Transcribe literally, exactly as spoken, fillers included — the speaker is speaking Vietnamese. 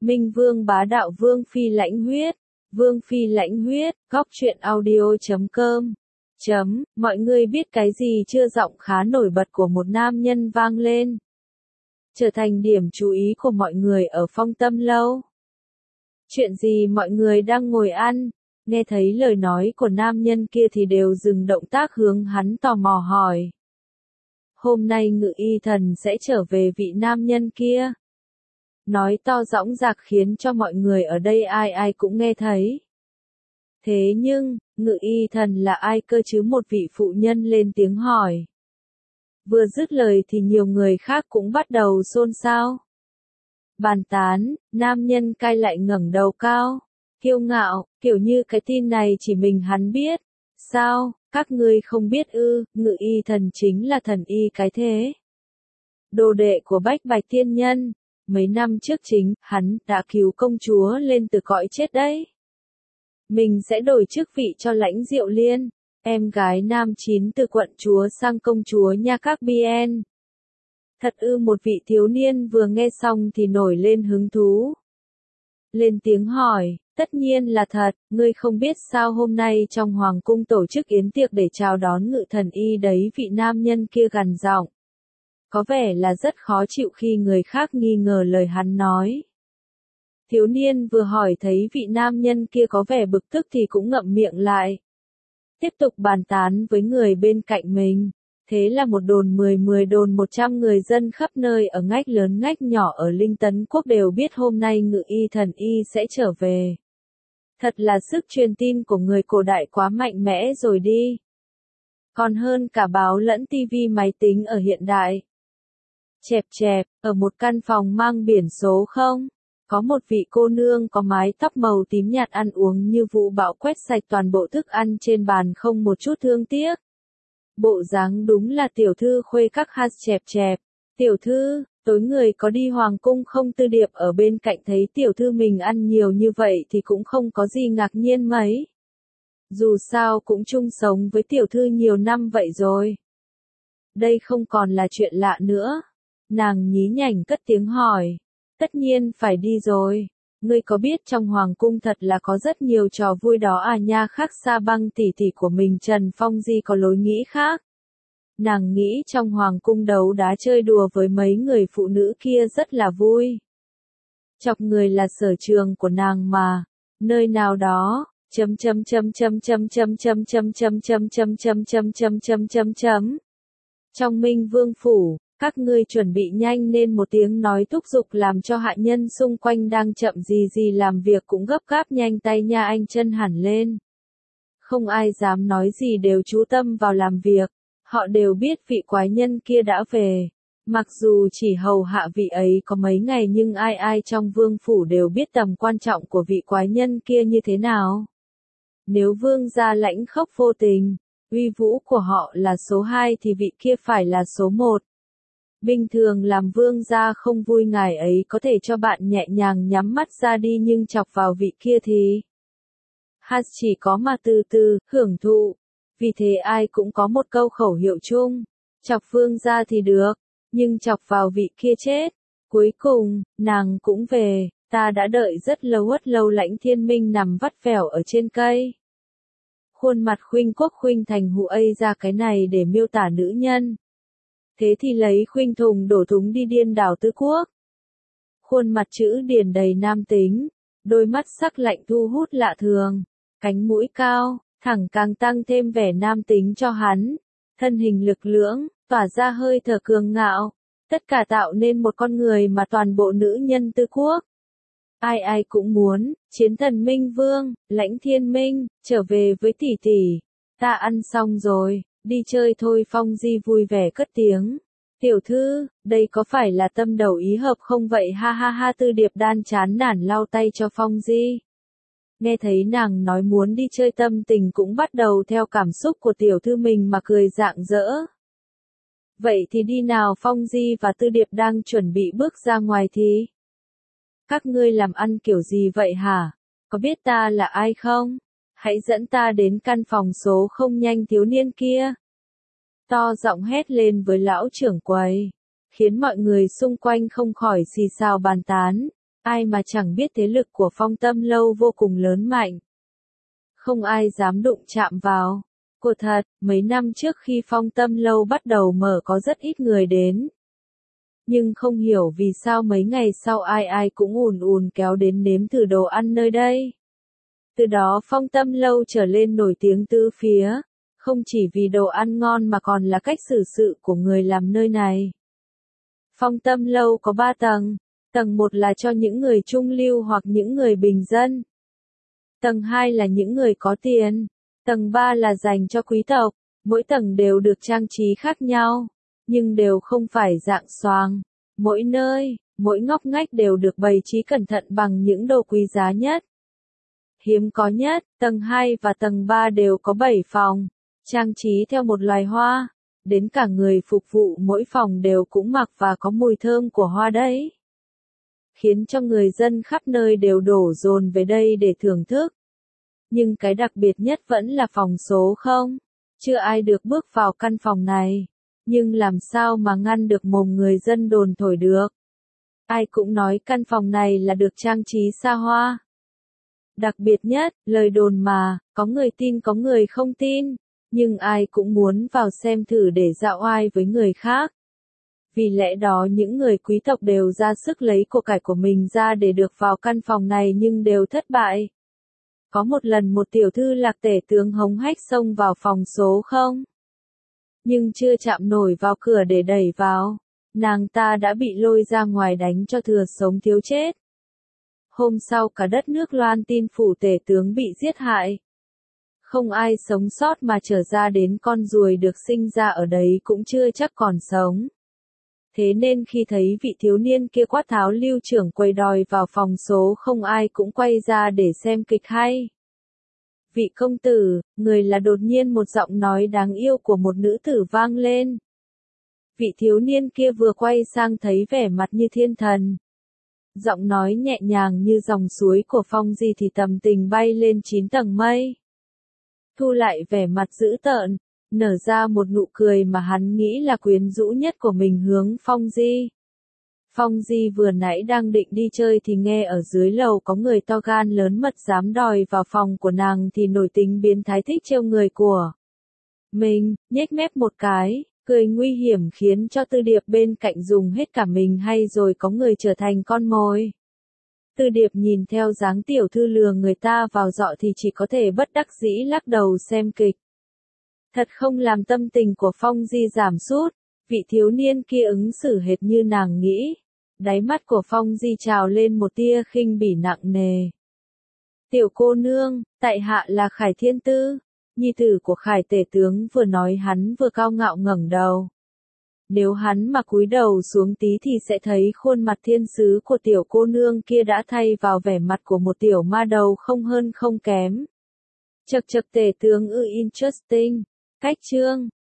Minh Vương bá đạo Vương Phi lãnh huyết, Vương Phi lãnh huyết, góc truyện audio chấm com. Chấm, mọi người biết cái gì chưa giọng khá nổi bật của một nam nhân vang lên. Trở thành điểm chú ý của mọi người ở Phong Tâm Lâu. Chuyện gì mọi người đang ngồi ăn, nghe thấy lời nói của nam nhân kia thì đều dừng động tác hướng hắn tò mò hỏi. Hôm nay Ngự Y Thần sẽ trở về vị nam nhân kia. Nói to dõng dạc khiến cho mọi người ở đây ai ai cũng nghe thấy. Thế nhưng, Ngự Y Thần là ai cơ chứ, một vị phụ nhân lên tiếng hỏi. Vừa dứt lời thì nhiều người khác cũng bắt đầu xôn xao. Bàn tán, nam nhân cai lại ngẩng đầu cao, kiêu ngạo, kiểu như cái tin này chỉ mình hắn biết. Sao, các ngươi không biết ư, Ngự Y Thần chính là thần y cái thế. Đồ đệ của Bách Bạch Tiên Nhân, mấy năm trước chính, hắn đã cứu công chúa lên từ cõi chết đấy. Mình sẽ đổi chức vị cho Lãnh Diệu Liên, em gái nam chín từ quận chúa sang công chúa nha các bien. Thật ư, một vị thiếu niên vừa nghe xong thì nổi lên hứng thú. Lên tiếng hỏi, tất nhiên là thật, ngươi không biết sao hôm nay trong hoàng cung tổ chức yến tiệc để chào đón Ngự Thần Y đấy, vị nam nhân kia gằn giọng. Có vẻ là rất khó chịu khi người khác nghi ngờ lời hắn nói. Thiếu niên vừa hỏi thấy vị nam nhân kia có vẻ bực tức thì cũng ngậm miệng lại. Tiếp tục bàn tán với người bên cạnh mình. Thế là một đồn mười mười đồn một trăm người dân khắp nơi ở ngách lớn ngách nhỏ ở Linh Tấn Quốc đều biết hôm nay Ngự Y Thần Y sẽ trở về. Thật là sức truyền tin của người cổ đại quá mạnh mẽ rồi đi. Còn hơn cả báo lẫn tivi máy tính ở hiện đại. Chẹp chẹp, ở một căn phòng mang biển số không, có một vị cô nương có mái tóc màu tím nhạt ăn uống như vũ bão quét sạch toàn bộ thức ăn trên bàn không một chút thương tiếc. Bộ dáng đúng là tiểu thư khuê các ha. Chẹp chẹp, tiểu thư, tối người có đi hoàng cung không? Tư Điệp ở bên cạnh thấy tiểu thư mình ăn nhiều như vậy thì cũng không có gì ngạc nhiên mấy. Dù sao cũng chung sống với tiểu thư nhiều năm vậy rồi. Đây không còn là chuyện lạ nữa. Nàng nhí nhảnh cất tiếng hỏi. Tất nhiên phải đi rồi. Ngươi có biết trong hoàng cung thật là có rất nhiều trò vui đó à nha. Khác Xa Băng tỷ tỷ của mình Trần Phong Di có lối nghĩ khác. Nàng nghĩ trong hoàng cung đấu đá chơi đùa với mấy người phụ nữ kia rất là vui. Chọc người là sở trường của nàng mà. Nơi nào đó, chấm chấm chấm chấm chấm chấm chấm chấm chấm chấm chấm chấm chấm chấm chấm chấm chấm. Trong Minh Vương phủ, các ngươi chuẩn bị nhanh nên, một tiếng nói thúc giục làm cho hạ nhân xung quanh đang chậm gì gì làm việc cũng gấp gáp nhanh tay nha anh chân hẳn lên. Không ai dám nói gì, đều chú tâm vào làm việc. Họ đều biết vị quái nhân kia đã về. Mặc dù chỉ hầu hạ vị ấy có mấy ngày nhưng ai ai trong vương phủ đều biết tầm quan trọng của vị quái nhân kia như thế nào. Nếu vương gia lãnh khốc vô tình, uy vũ của họ là số hai thì vị kia phải là số một. Bình thường làm vương gia không vui ngài ấy có thể cho bạn nhẹ nhàng nhắm mắt ra đi, nhưng chọc vào vị kia thì hát chỉ có mà từ từ, hưởng thụ. Vì thế ai cũng có một câu khẩu hiệu chung, chọc vương gia thì được, nhưng chọc vào vị kia chết. Cuối cùng, nàng cũng về, ta đã đợi rất lâu rất lâu. Lãnh Thiên Minh nằm vắt vẻo ở trên cây. Khuôn mặt khuynh quốc khuynh thành hụ ây ra cái này để miêu tả nữ nhân. Thế thì lấy khuynh thùng đổ thúng đi điên đảo tứ quốc. Khuôn mặt chữ điển đầy nam tính, đôi mắt sắc lạnh thu hút lạ thường, cánh mũi cao, thẳng càng tăng thêm vẻ nam tính cho hắn, thân hình lực lưỡng, tỏa ra hơi thở cường ngạo, tất cả tạo nên một con người mà toàn bộ nữ nhân tứ quốc. Ai ai cũng muốn, chiến thần Minh Vương, Lãnh Thiên Minh, trở về với tỷ tỷ, ta ăn xong rồi. Đi chơi thôi. Phong Di vui vẻ cất tiếng. Tiểu thư, đây có phải là tâm đầu ý hợp không vậy? Ha ha ha. Tư Điệp đan chán nản lau tay cho Phong Di. Nghe thấy nàng nói muốn đi chơi, tâm tình cũng bắt đầu theo cảm xúc của tiểu thư mình mà cười rạng rỡ. Vậy thì đi nào. Phong Di và Tư Điệp đang chuẩn bị bước ra ngoài thì. Các ngươi làm ăn kiểu gì vậy hả? Có biết ta là ai không? Hãy dẫn ta đến căn phòng số không. Nhanh, thiếu niên kia to giọng hét lên với lão trưởng quầy, khiến mọi người xung quanh không khỏi xì xào bàn tán. Ai mà chẳng biết thế lực của Phong Tâm Lâu vô cùng lớn mạnh. Không ai dám đụng chạm vào. Cô thật, mấy năm trước khi Phong Tâm Lâu bắt đầu mở có rất ít người đến. Nhưng không hiểu vì sao mấy ngày sau ai ai cũng ùn ùn kéo đến nếm thử đồ ăn nơi đây. Từ đó Phong Tâm Lâu trở lên nổi tiếng tứ phía, không chỉ vì đồ ăn ngon mà còn là cách xử sự của người làm nơi này. Phong Tâm Lâu có ba tầng, tầng một là cho những người trung lưu hoặc những người bình dân. Tầng hai là những người có tiền, tầng ba là dành cho quý tộc, mỗi tầng đều được trang trí khác nhau, nhưng đều không phải dạng xoàng. Mỗi nơi, mỗi ngóc ngách đều được bày trí cẩn thận bằng những đồ quý giá nhất. Hiếm có nhất, tầng hai và tầng ba đều có bảy phòng, trang trí theo một loài hoa, đến cả người phục vụ mỗi phòng đều cũng mặc và có mùi thơm của hoa đấy. Khiến cho người dân khắp nơi đều đổ dồn về đây để thưởng thức. Nhưng cái đặc biệt nhất vẫn là phòng số không. Chưa ai được bước vào căn phòng này. Nhưng làm sao mà ngăn được mồm người dân đồn thổi được. Ai cũng nói căn phòng này là được trang trí xa hoa. Đặc biệt nhất, lời đồn mà, có người tin có người không tin. Nhưng ai cũng muốn vào xem thử để dạo oai với người khác. Vì lẽ đó những người quý tộc đều ra sức lấy của cải của mình ra để được vào căn phòng này nhưng đều thất bại. Có một lần một tiểu thư lạc tể tướng hống hách xông vào phòng số không. Nhưng chưa chạm nổi vào cửa để đẩy vào, nàng ta đã bị lôi ra ngoài đánh cho thừa sống thiếu chết. Hôm sau cả đất nước loan tin phủ tể tướng bị giết hại. Không ai sống sót mà trở ra đến con ruồi được sinh ra ở đấy cũng chưa chắc còn sống. Thế nên khi thấy vị thiếu niên kia quát tháo lưu trưởng quầy đòi vào phòng số không ai cũng quay ra để xem kịch hay. Vị công tử, người là đột nhiên một giọng nói đáng yêu của một nữ tử vang lên. Vị thiếu niên kia vừa quay sang thấy vẻ mặt như thiên thần. Giọng nói nhẹ nhàng như dòng suối của Phong Di thì tầm tình bay lên chín tầng mây. Thu lại vẻ mặt dữ tợn, nở ra một nụ cười mà hắn nghĩ là quyến rũ nhất của mình hướng Phong Di. Phong Di vừa nãy đang định đi chơi thì nghe ở dưới lầu có người to gan lớn mật dám đòi vào phòng của nàng thì nổi tính biến thái thích trêu người của mình, nhếch mép một cái, cười nguy hiểm khiến cho Tư Điệp bên cạnh dùng hết cả mình hay rồi có người trở thành con mồi. Tư Điệp nhìn theo dáng tiểu thư lừa người ta vào dọ thì chỉ có thể bất đắc dĩ lắc đầu xem kịch. Thật không làm tâm tình của Phong Di giảm sút, vị thiếu niên kia ứng xử hệt như nàng nghĩ. Đáy mắt của Phong Di trào lên một tia khinh bỉ nặng nề. Tiểu cô nương, tại hạ là Khải Thiên Tư, nhi tử của Khải tể tướng vừa nói hắn vừa cao ngạo ngẩng đầu. Nếu hắn mà cúi đầu xuống tí thì sẽ thấy khuôn mặt thiên sứ của tiểu cô nương kia đã thay vào vẻ mặt của một tiểu ma đầu không hơn không kém. Chậc chậc tể tướng ư interesting. Cách chương